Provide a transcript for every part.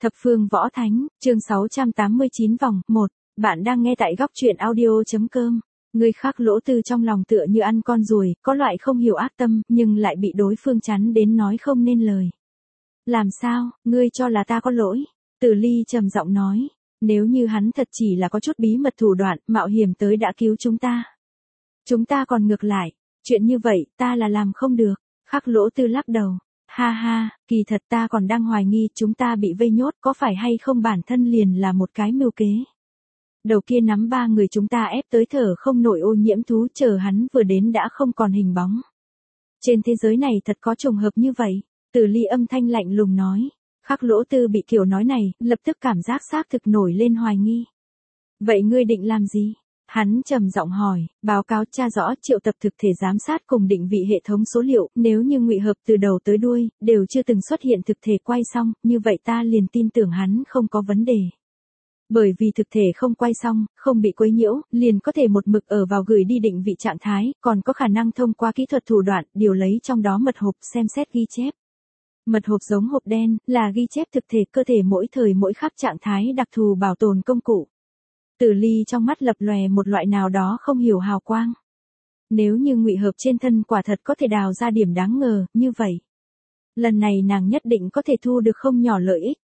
Thập phương võ thánh, chương 689 vòng 1, bạn đang nghe tại góc truyện audio.com. Người khác Lỗ Tư trong lòng tựa như ăn con ruồi, có loại không hiểu ác tâm, nhưng lại bị đối phương chắn đến nói không nên lời. Làm sao, ngươi cho là ta có lỗi? Tử Ly trầm giọng nói, nếu như hắn thật chỉ là có chút bí mật thủ đoạn, mạo hiểm tới đã cứu chúng ta. Chúng ta còn ngược lại, chuyện như vậy, ta là làm không được. Khắc Lỗ Tư lắc đầu. Ha ha, kỳ thật ta còn đang hoài nghi chúng ta bị vây nhốt có phải hay không bản thân liền là một cái mưu kế. Đầu kia nắm 3 người chúng ta ép tới thở không nổi ô nhiễm thú, chờ hắn vừa đến đã không còn hình bóng. Trên thế giới này thật có trùng hợp như vậy, Tử Ly âm thanh lạnh lùng nói. Khắc Lỗ Tư bị kiểu nói này, lập tức cảm giác xác thực nổi lên hoài nghi. Vậy ngươi định làm gì? Hắn trầm giọng hỏi, báo cáo tra rõ triệu tập thực thể giám sát cùng định vị hệ thống số liệu, nếu như ngụy hợp từ đầu tới đuôi, đều chưa từng xuất hiện thực thể quay xong, như vậy ta liền tin tưởng hắn không có vấn đề. Bởi vì thực thể không quay xong, không bị quấy nhiễu, liền có thể một mực ở vào gửi đi định vị trạng thái, còn có khả năng thông qua kỹ thuật thủ đoạn, điều lấy trong đó mật hộp xem xét ghi chép. Mật hộp giống hộp đen, là ghi chép thực thể cơ thể mỗi thời mỗi khắc trạng thái đặc thù bảo tồn công cụ. Tử Ly trong mắt lập lòe một loại nào đó không hiểu hào quang. Nếu như ngụy hợp trên thân quả thật có thể đào ra điểm đáng ngờ, như vậy. Lần này nàng nhất định có thể thu được không nhỏ lợi ích.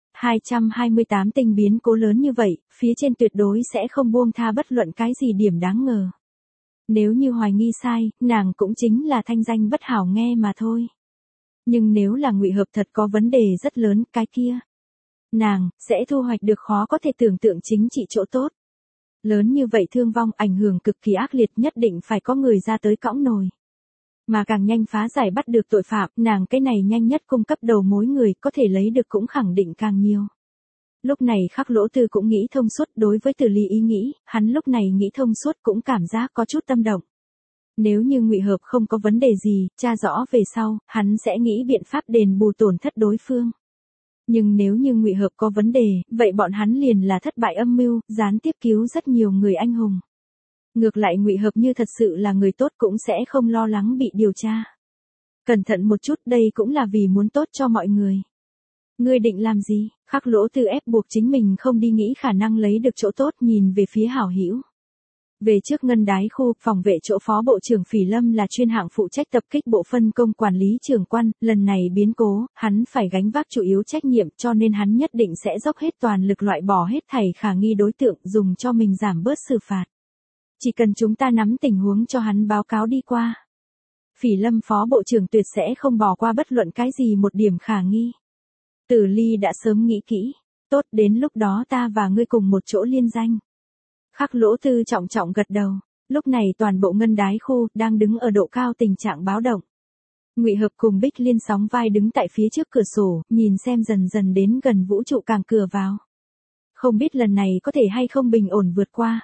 228 tinh biến cố lớn như vậy, phía trên tuyệt đối sẽ không buông tha bất luận cái gì điểm đáng ngờ. Nếu như hoài nghi sai, nàng cũng chính là thanh danh bất hảo nghe mà thôi. Nhưng nếu là ngụy hợp thật có vấn đề rất lớn, cái kia. Nàng, sẽ thu hoạch được khó có thể tưởng tượng chính trị chỗ tốt. Lớn như vậy thương vong ảnh hưởng cực kỳ ác liệt, nhất định phải có người ra tới cõng nồi. Mà càng nhanh phá giải bắt được tội phạm, nàng cái này nhanh nhất cung cấp đầu mối người có thể lấy được cũng khẳng định càng nhiều. Lúc này Khắc Lỗ Tư cũng nghĩ thông suốt, đối với Tử Ly ý nghĩ, hắn lúc này nghĩ thông suốt cũng cảm giác có chút tâm động. Nếu như ngụy hợp không có vấn đề gì, tra rõ về sau, hắn sẽ nghĩ biện pháp đền bù tổn thất đối phương. Nhưng nếu như ngụy hợp có vấn đề, vậy bọn hắn liền là thất bại âm mưu, gián tiếp cứu rất nhiều người anh hùng. Ngược lại ngụy hợp như thật sự là người tốt cũng sẽ không lo lắng bị điều tra. Cẩn thận một chút, đây cũng là vì muốn tốt cho mọi người. Ngươi định làm gì? Khắc Lỗ Tư ép buộc chính mình không đi nghĩ khả năng lấy được chỗ tốt, nhìn về phía Hảo Hữu. Về trước Ngân Đái khu, phòng vệ chỗ Phó Bộ trưởng Phỉ Lâm là chuyên hạng phụ trách tập kích bộ phân công quản lý trưởng quan, lần này biến cố, hắn phải gánh vác chủ yếu trách nhiệm, cho nên hắn nhất định sẽ dốc hết toàn lực loại bỏ hết thảy khả nghi đối tượng, dùng cho mình giảm bớt xử phạt. Chỉ cần chúng ta nắm tình huống cho hắn báo cáo đi qua. Phỉ Lâm Phó Bộ trưởng tuyệt sẽ không bỏ qua bất luận cái gì một điểm khả nghi. Tử Ly đã sớm nghĩ kỹ, tốt, đến lúc đó ta và ngươi cùng một chỗ liên danh. Khắc Lỗ Tư trọng trọng gật đầu. Lúc này toàn bộ Ngân Đái khu đang đứng ở độ cao tình trạng báo động. Ngụy Hợp cùng Bích Liên sóng vai đứng tại phía trước cửa sổ, nhìn xem dần dần đến gần vũ trụ càng cửa vào. Không biết lần này có thể hay không bình ổn vượt qua.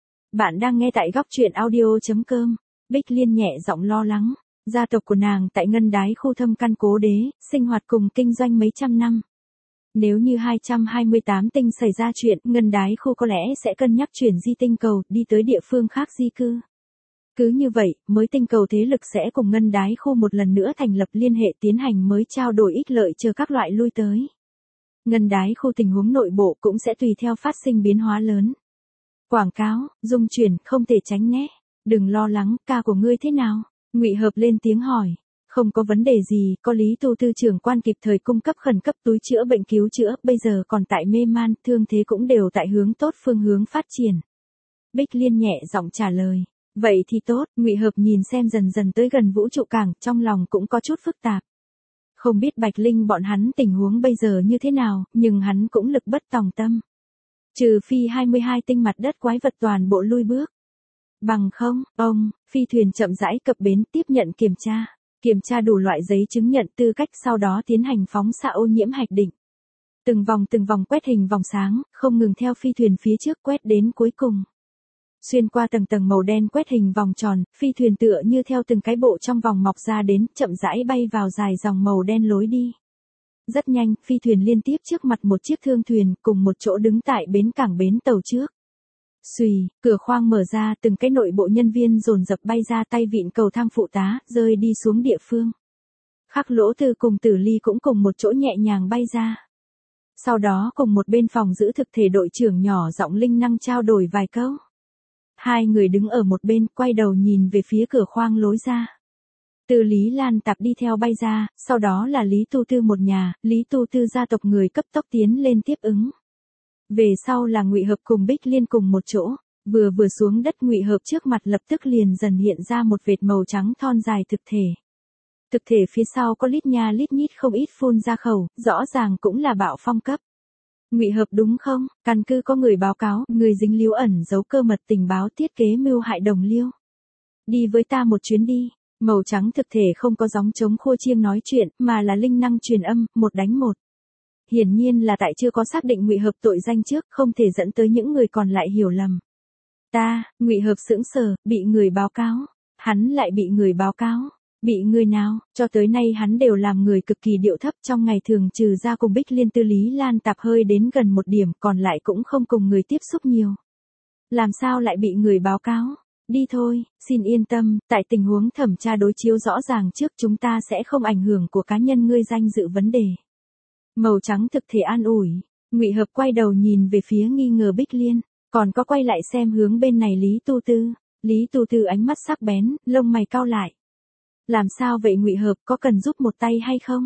Bạn đang nghe tại góc truyện audio.com. Bích Liên nhẹ giọng lo lắng. Gia tộc của nàng tại Ngân Đái khu thâm căn cố đế, sinh hoạt cùng kinh doanh mấy trăm năm. Nếu như 228 tinh xảy ra chuyện, Ngân Đái khu có lẽ sẽ cân nhắc chuyển di tinh cầu, đi tới địa phương khác di cư. Cứ như vậy, mới tinh cầu thế lực sẽ cùng Ngân Đái khu một lần nữa thành lập liên hệ, tiến hành mới trao đổi ích lợi, chờ các loại lui tới. Ngân Đái khu tình huống nội bộ cũng sẽ tùy theo phát sinh biến hóa lớn. Quảng cáo, dung chuyển, không thể tránh né. Đừng lo lắng, ca của ngươi thế nào? Ngụy Hợp lên tiếng hỏi. Không có vấn đề gì, có Lý Tu Tư trưởng quan kịp thời cung cấp khẩn cấp túi chữa bệnh cứu chữa, bây giờ còn tại mê man, thương thế cũng đều tại hướng tốt phương hướng phát triển. Bích Liên nhẹ giọng trả lời. Vậy thì tốt, Ngụy Hợp nhìn xem dần dần tới gần vũ trụ cảng, trong lòng cũng có chút phức tạp. Không biết Bạch Linh bọn hắn tình huống bây giờ như thế nào, nhưng hắn cũng lực bất tòng tâm. Trừ phi 22 tinh mặt đất quái vật toàn bộ lui bước. Bằng không, phi thuyền chậm rãi cập bến tiếp nhận kiểm tra. Kiểm tra đủ loại giấy chứng nhận tư cách, sau đó tiến hành phóng xạ ô nhiễm hạch định. Từng vòng quét hình vòng sáng, không ngừng theo phi thuyền phía trước quét đến cuối cùng. Xuyên qua tầng tầng màu đen quét hình vòng tròn, phi thuyền tựa như theo từng cái bộ trong vòng mọc ra đến, chậm rãi bay vào dài dòng màu đen lối đi. Rất nhanh, phi thuyền liên tiếp trước mặt một chiếc thương thuyền, cùng một chỗ đứng tại bến cảng bến tàu trước. Xùy, cửa khoang mở ra, từng cái nội bộ nhân viên dồn dập bay ra, tay vịn cầu thang phụ tá, rơi đi xuống địa phương. Khắc Lỗ Tư cùng Tử Ly cũng cùng một chỗ nhẹ nhàng bay ra. Sau đó cùng một bên phòng giữ thực thể đội trưởng nhỏ giọng linh năng trao đổi vài câu. Hai người đứng ở một bên, quay đầu nhìn về phía cửa khoang lối ra. Từ Lý Lan Tạp đi theo bay ra, sau đó là Lý Tu Tư một nhà, Lý Tu Tư gia tộc người cấp tốc tiến lên tiếp ứng. Về sau là Ngụy Hợp cùng Bích Liên cùng một chỗ, vừa xuống đất Ngụy Hợp trước mặt lập tức liền dần hiện ra một vệt màu trắng thon dài thực thể. Thực thể phía sau có lít nha lít nhít không ít phun ra khẩu, rõ ràng cũng là Bạo Phong cấp. Ngụy Hợp đúng không? Căn cứ có người báo cáo, người dính líu ẩn giấu cơ mật tình báo thiết kế mưu hại Đồng Liêu. Đi với ta một chuyến đi. Màu trắng thực thể không có gióng trống khua chiêng nói chuyện, mà là linh năng truyền âm, một đánh một. Hiển nhiên là tại chưa có xác định Ngụy Hợp tội danh trước, không thể dẫn tới những người còn lại hiểu lầm. Ngụy Hợp sững sờ, bị người báo cáo. Hắn lại bị người báo cáo. Bị người nào? Cho tới nay hắn đều làm người cực kỳ điệu thấp, trong ngày thường trừ ra cùng Bích Liên Tư Lý Lan Tạp hơi đến gần một điểm, còn lại cũng không cùng người tiếp xúc nhiều. Làm sao lại bị người báo cáo? Đi thôi, xin yên tâm, tại tình huống thẩm tra đối chiếu rõ ràng trước chúng ta sẽ không ảnh hưởng của cá nhân ngươi danh dự vấn đề. Màu trắng thực thể an ủi. Ngụy Hợp quay đầu nhìn về phía nghi ngờ Bích Liên, còn có quay lại xem hướng bên này Lý Tu Tư. Lý Tu Tư ánh mắt sắc bén, lông mày cau lại. Làm sao vậy Ngụy Hợp, có cần giúp một tay hay không?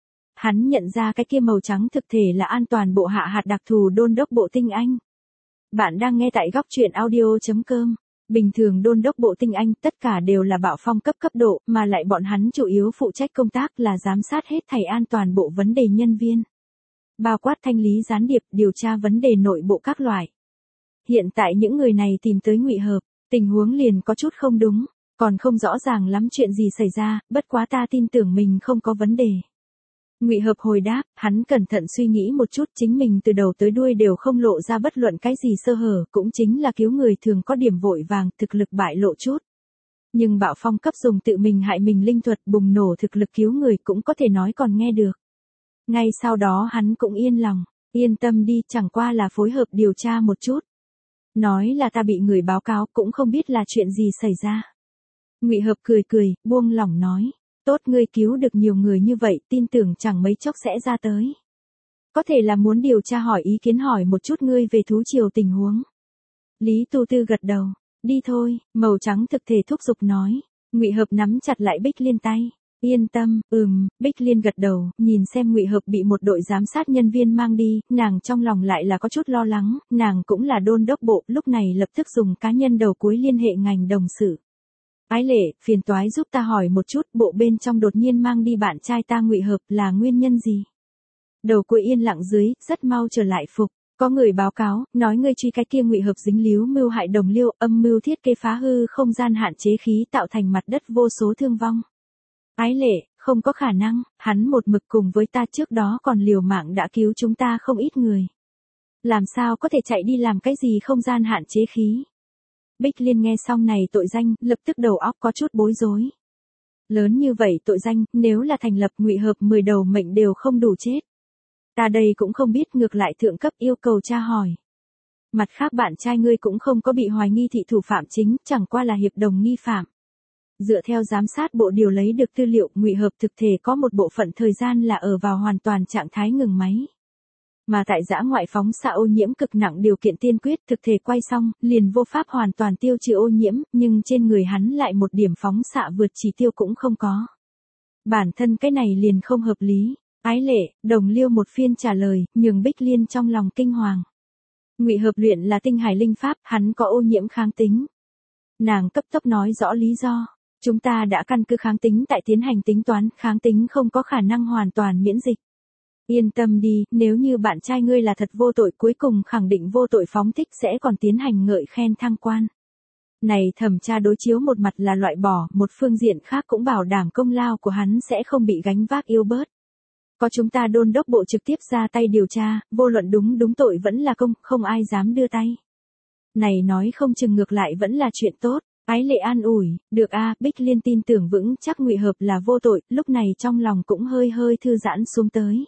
Hắn nhận ra cái kia màu trắng thực thể là an toàn bộ hạ hạt đặc thù đôn đốc bộ tinh anh. Bạn đang nghe tại góc truyện audio.com. Bình thường đôn đốc bộ tinh anh tất cả đều là Bạo Phong cấp độ, mà lại bọn hắn chủ yếu phụ trách công tác là giám sát hết thảy an toàn bộ vấn đề nhân viên. Bao quát thanh lý gián điệp, điều tra vấn đề nội bộ các loại. Hiện tại những người này tìm tới Ngụy Hợp, tình huống liền có chút không đúng, còn không rõ ràng lắm chuyện gì xảy ra, bất quá ta tin tưởng mình không có vấn đề. Ngụy Hợp hồi đáp, hắn cẩn thận suy nghĩ một chút, chính mình từ đầu tới đuôi đều không lộ ra bất luận cái gì sơ hở, cũng chính là cứu người thường có điểm vội vàng, thực lực bại lộ chút. Nhưng Bạo Phong cấp dùng tự mình hại mình linh thuật bùng nổ thực lực cứu người cũng có thể nói còn nghe được. Ngay sau đó hắn cũng yên lòng, yên tâm đi, chẳng qua là phối hợp điều tra một chút. Nói là ta bị người báo cáo cũng không biết là chuyện gì xảy ra. Ngụy Hợp cười, buông lỏng nói. Tốt, ngươi cứu được nhiều người như vậy, tin tưởng chẳng mấy chốc sẽ ra tới. Có thể là muốn điều tra hỏi ý kiến hỏi một chút ngươi về thú triều tình huống. Lý Tu Tư gật đầu. Đi thôi, màu trắng thực thể thúc giục nói. Ngụy Hợp nắm chặt lại Bích Liên tay. Yên tâm, Bích Liên gật đầu, nhìn xem Ngụy Hợp bị một đội giám sát nhân viên mang đi, nàng trong lòng lại là có chút lo lắng, nàng cũng là đôn đốc bộ, lúc này lập tức dùng cá nhân đầu cuối liên hệ ngành đồng sự. Ái Lệ, phiền toái giúp ta hỏi một chút, bộ bên trong đột nhiên mang đi bạn trai ta Ngụy Hợp là nguyên nhân gì? Đầu cuối yên lặng dưới, rất mau trở lại phục. Có người báo cáo, nói ngươi truy cái kia Ngụy Hợp dính líu mưu hại Đồng Liêu, âm mưu thiết kế phá hư không gian hạn chế khí tạo thành mặt đất vô số thương vong. Ái Lệ, không có khả năng, hắn một mực cùng với ta trước đó còn liều mạng đã cứu chúng ta không ít người. Làm sao có thể chạy đi làm cái gì không gian hạn chế khí? Bích Liên nghe xong này tội danh, lập tức đầu óc có chút bối rối. Lớn như vậy tội danh, nếu là thành lập Ngụy Hợp 10 đầu mệnh đều không đủ chết. Ta đây cũng không biết, ngược lại thượng cấp yêu cầu tra hỏi. Mặt khác bạn trai ngươi cũng không có bị hoài nghi thị thủ phạm chính, chẳng qua là hiệp đồng nghi phạm. Dựa theo giám sát bộ điều lấy được tư liệu, Ngụy Hợp thực thể có một bộ phận thời gian là ở vào hoàn toàn trạng thái ngừng máy. Mà tại dã ngoại phóng xạ ô nhiễm cực nặng điều kiện tiên quyết, thực thể quay xong, liền vô pháp hoàn toàn tiêu trừ ô nhiễm, nhưng trên người hắn lại một điểm phóng xạ vượt chỉ tiêu cũng không có. Bản thân cái này liền không hợp lý. Ái Lệ, Đồng Liêu một phiên trả lời, nhường Bích Liên trong lòng kinh hoàng. Ngụy Hợp luyện là tinh hải linh pháp, hắn có ô nhiễm kháng tính. Nàng cấp tốc nói rõ lý do. Chúng ta đã căn cứ kháng tính tại tiến hành tính toán, kháng tính không có khả năng hoàn toàn miễn dịch. Yên tâm đi, nếu như bạn trai ngươi là thật vô tội, cuối cùng khẳng định vô tội phóng thích sẽ còn tiến hành ngợi khen thăng quan. Này thẩm tra đối chiếu một mặt là loại bỏ, một phương diện khác cũng bảo đảm công lao của hắn sẽ không bị gánh vác yếu bớt. Có chúng ta đôn đốc bộ trực tiếp ra tay điều tra, vô luận đúng tội vẫn là công, không ai dám đưa tay. Này nói không chừng ngược lại vẫn là chuyện tốt. Ái Lệ an ủi, được a, Bích Liên tin tưởng vững chắc Ngụy Hợp là vô tội, lúc này trong lòng cũng hơi thư giãn xuống tới.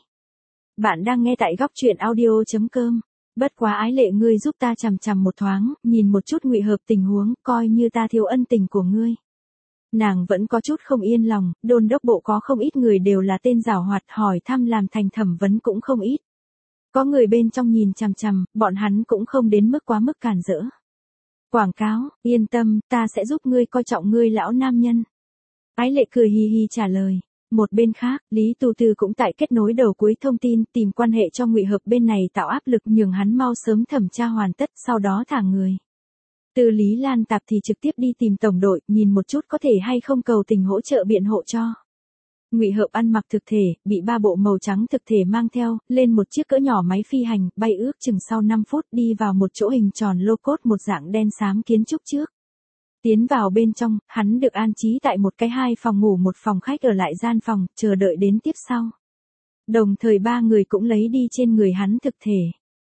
Bạn đang nghe tại góc truyện audio.com. Bất quá Ái Lệ, ngươi giúp ta chằm một thoáng, nhìn một chút Ngụy Hợp tình huống, coi như ta thiếu ân tình của ngươi. Nàng vẫn có chút không yên lòng, đôn đốc bộ có không ít người đều là tên giảo hoạt, hỏi thăm làm thành thẩm vấn cũng không ít. Có người bên trong nhìn chằm chằm, bọn hắn cũng không đến mức quá mức cản rỡ. Quảng cáo, yên tâm, ta sẽ giúp ngươi coi trọng ngươi lão nam nhân. Ái Lệ cười hì hì trả lời. Một bên khác, Lý Tu Tư cũng tại kết nối đầu cuối thông tin, tìm quan hệ cho Ngụy Hợp bên này tạo áp lực nhường hắn mau sớm thẩm tra hoàn tất, sau đó thả người. Từ Lý Lan Tạp thì trực tiếp đi tìm tổng đội, nhìn một chút có thể hay không cầu tình hỗ trợ biện hộ cho. Ngụy Hợp ăn mặc thực thể, bị 3 bộ màu trắng thực thể mang theo, lên một chiếc cỡ nhỏ máy phi hành, bay ước chừng sau 5 phút đi vào một chỗ hình tròn lô cốt một dạng đen xám kiến trúc trước. Tiến vào bên trong, hắn được an trí tại một cái 2 phòng ngủ một phòng khách ở lại gian phòng, chờ đợi đến tiếp sau. Đồng thời 3 người cũng lấy đi trên người hắn thực thể.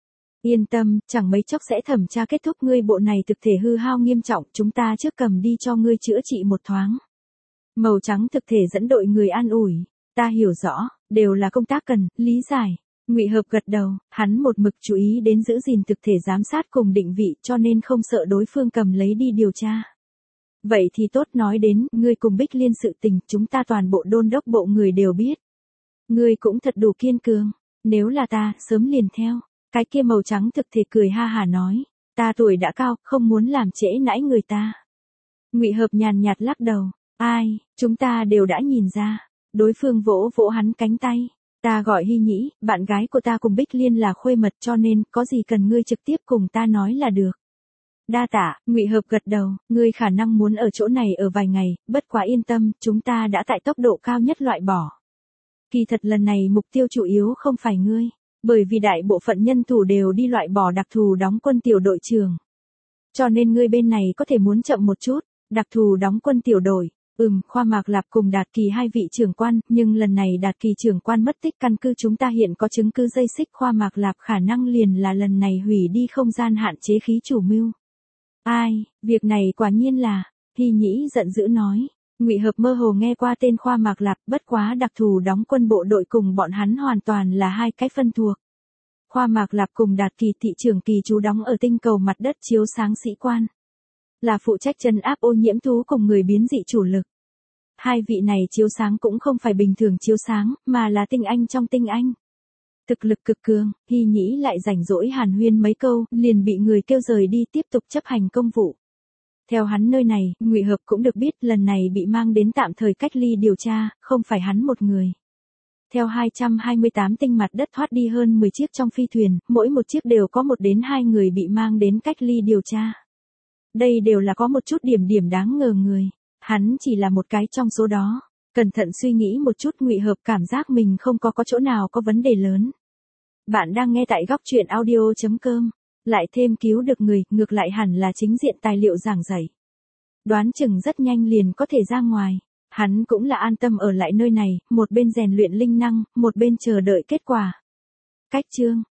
Yên tâm, chẳng mấy chốc sẽ thẩm tra kết thúc, ngươi bộ này thực thể hư hao nghiêm trọng, chúng ta trước cầm đi cho ngươi chữa trị một thoáng. Màu trắng thực thể dẫn đội người an ủi, ta hiểu rõ, đều là công tác cần, lý giải. Ngụy Hợp gật đầu, hắn một mực chú ý đến giữ gìn thực thể giám sát cùng định vị cho nên không sợ đối phương cầm lấy đi điều tra. Vậy thì tốt, nói đến, ngươi cùng Bích Liên sự tình, chúng ta toàn bộ đôn đốc bộ người đều biết. Ngươi cũng thật đủ kiên cường, nếu là ta, sớm liền theo. Cái kia màu trắng thực thể cười ha hà nói, ta tuổi đã cao, không muốn làm trễ nãi người ta. Ngụy Hợp nhàn nhạt lắc đầu, ai, chúng ta đều đã nhìn ra. Đối phương vỗ vỗ hắn cánh tay, ta gọi Hy Nhĩ, bạn gái của ta cùng Bích Liên là khuê mật cho nên, có gì cần ngươi trực tiếp cùng ta nói là được. Đa tạ, Ngụy Hợp gật đầu, ngươi khả năng muốn ở chỗ này ở vài ngày, bất quá yên tâm, chúng ta đã tại tốc độ cao nhất loại bỏ. Kỳ thật lần này mục tiêu chủ yếu không phải ngươi, bởi vì đại bộ phận nhân thủ đều đi loại bỏ đặc thù đóng quân tiểu đội trưởng. Cho nên ngươi bên này có thể muốn chậm một chút, đặc thù đóng quân tiểu đội, Khoa Mạc Lạp cùng Đạt Kỳ 2 vị trưởng quan, nhưng lần này Đạt Kỳ trưởng quan mất tích, căn cứ chúng ta hiện có chứng cứ dây xích Khoa Mạc Lạp khả năng liền là lần này hủy đi không gian hạn chế khí chủ mưu. Ai, việc này quả nhiên là, Hy Nhĩ giận dữ nói. Ngụy Hợp mơ hồ nghe qua tên Khoa Mạc Lạp, bất quá đặc thù đóng quân bộ đội cùng bọn hắn hoàn toàn là hai cái phân thuộc. Khoa Mạc Lạp cùng Đạt Kỳ thị trưởng kỳ trú đóng ở tinh cầu mặt đất chiếu sáng sĩ quan. Là phụ trách trấn áp ô nhiễm thú cùng người biến dị chủ lực. Hai vị này chiếu sáng cũng không phải bình thường chiếu sáng, mà là tinh anh trong tinh anh. Thực lực cực cường, Hy Nhĩ lại rảnh rỗi hàn huyên mấy câu, liền bị người kêu rời đi tiếp tục chấp hành công vụ. Theo hắn nơi này, Ngụy Hợp cũng được biết lần này bị mang đến tạm thời cách ly điều tra, không phải hắn một người. Theo 228 tinh mặt đất thoát đi hơn 10 chiếc trong phi thuyền, mỗi một chiếc đều có 1 đến 2 người bị mang đến cách ly điều tra. Đây đều là có một chút điểm đáng ngờ người. Hắn chỉ là một cái trong số đó. Cẩn thận suy nghĩ một chút, Ngụy Hợp cảm giác mình không có chỗ nào có vấn đề lớn. Bạn đang nghe tại góc truyện audio.com. Lại thêm cứu được người, ngược lại hẳn là chính diện tài liệu giảng dạy. Đoán chừng rất nhanh liền có thể ra ngoài. Hắn cũng là an tâm ở lại nơi này, một bên rèn luyện linh năng, một bên chờ đợi kết quả. Cách chương